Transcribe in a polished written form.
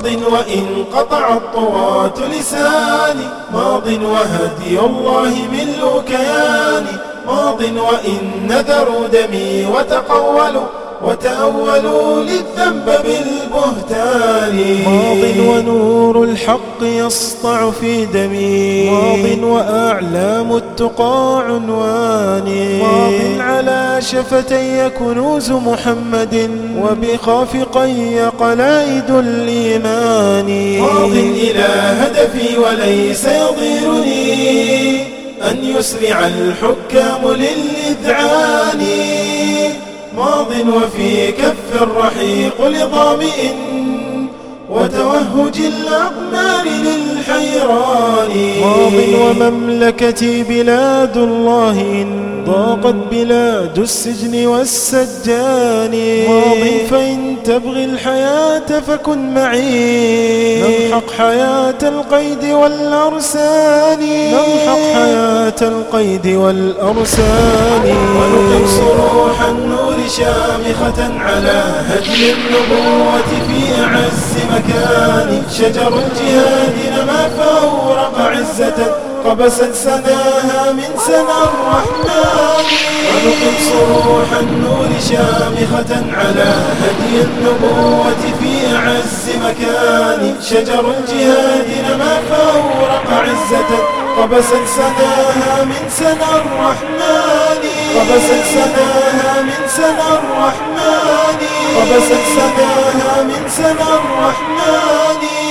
ماض وإن قطع الطغاة لساني، ماض وهدي الله ملء كياني، ماض وإن نذروا دمي وتأولوا للذنب بالبهتان، ماض ونور الحق يسطع في دمي، ماض وأعلام التقى عنواني، ماض على شفتي كنوز محمد وبخافقي قلائد الإيمان، ماض إلى هدفي وليس يضيرني أن يسرع الحكام للإذعان، ماض وفي كف الرحيق لظامئ وتوهج الأقمار للحيران، ماض ومملكتي بلاد الله إن ضاقت بلاد السجن والسجان، ماض فإن تبغي الحياة فكن معي نمحق حياة القيد والأرسال، نمحق حياة القيد والأرسال، ونقم صروح النور شامخة على هدي النبوة في أعز مكان، شجر الجهاد نما فأورق عزة قبست سناها من سنى الرحمن، ونقم صروح النور شامخة على هدي النبوة في أعز مكان، شجر الجهاد نما فأورق عزة قبست سناها من سنى الرحمن، قبست سناها من سنى الرحمن، قبست سناها من سنى الرحمن.